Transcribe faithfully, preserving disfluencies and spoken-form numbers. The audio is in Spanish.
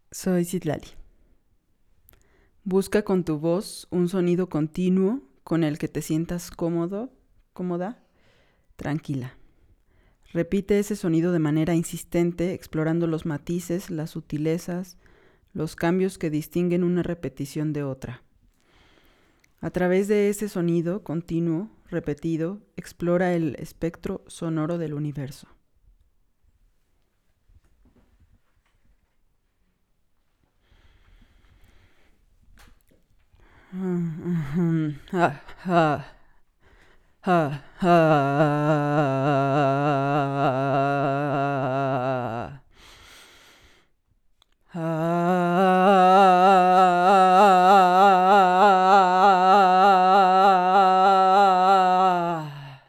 Soy Citlali. Busca con tu voz un sonido continuo con el que te sientas cómodo, cómoda, tranquila. Repite ese sonido de manera insistente, explorando los matices, las sutilezas, los cambios que distinguen una repetición de otra. A través de ese sonido continuo, repetido, explora el espectro sonoro del universo. Ah, ah, ah, ah, ah,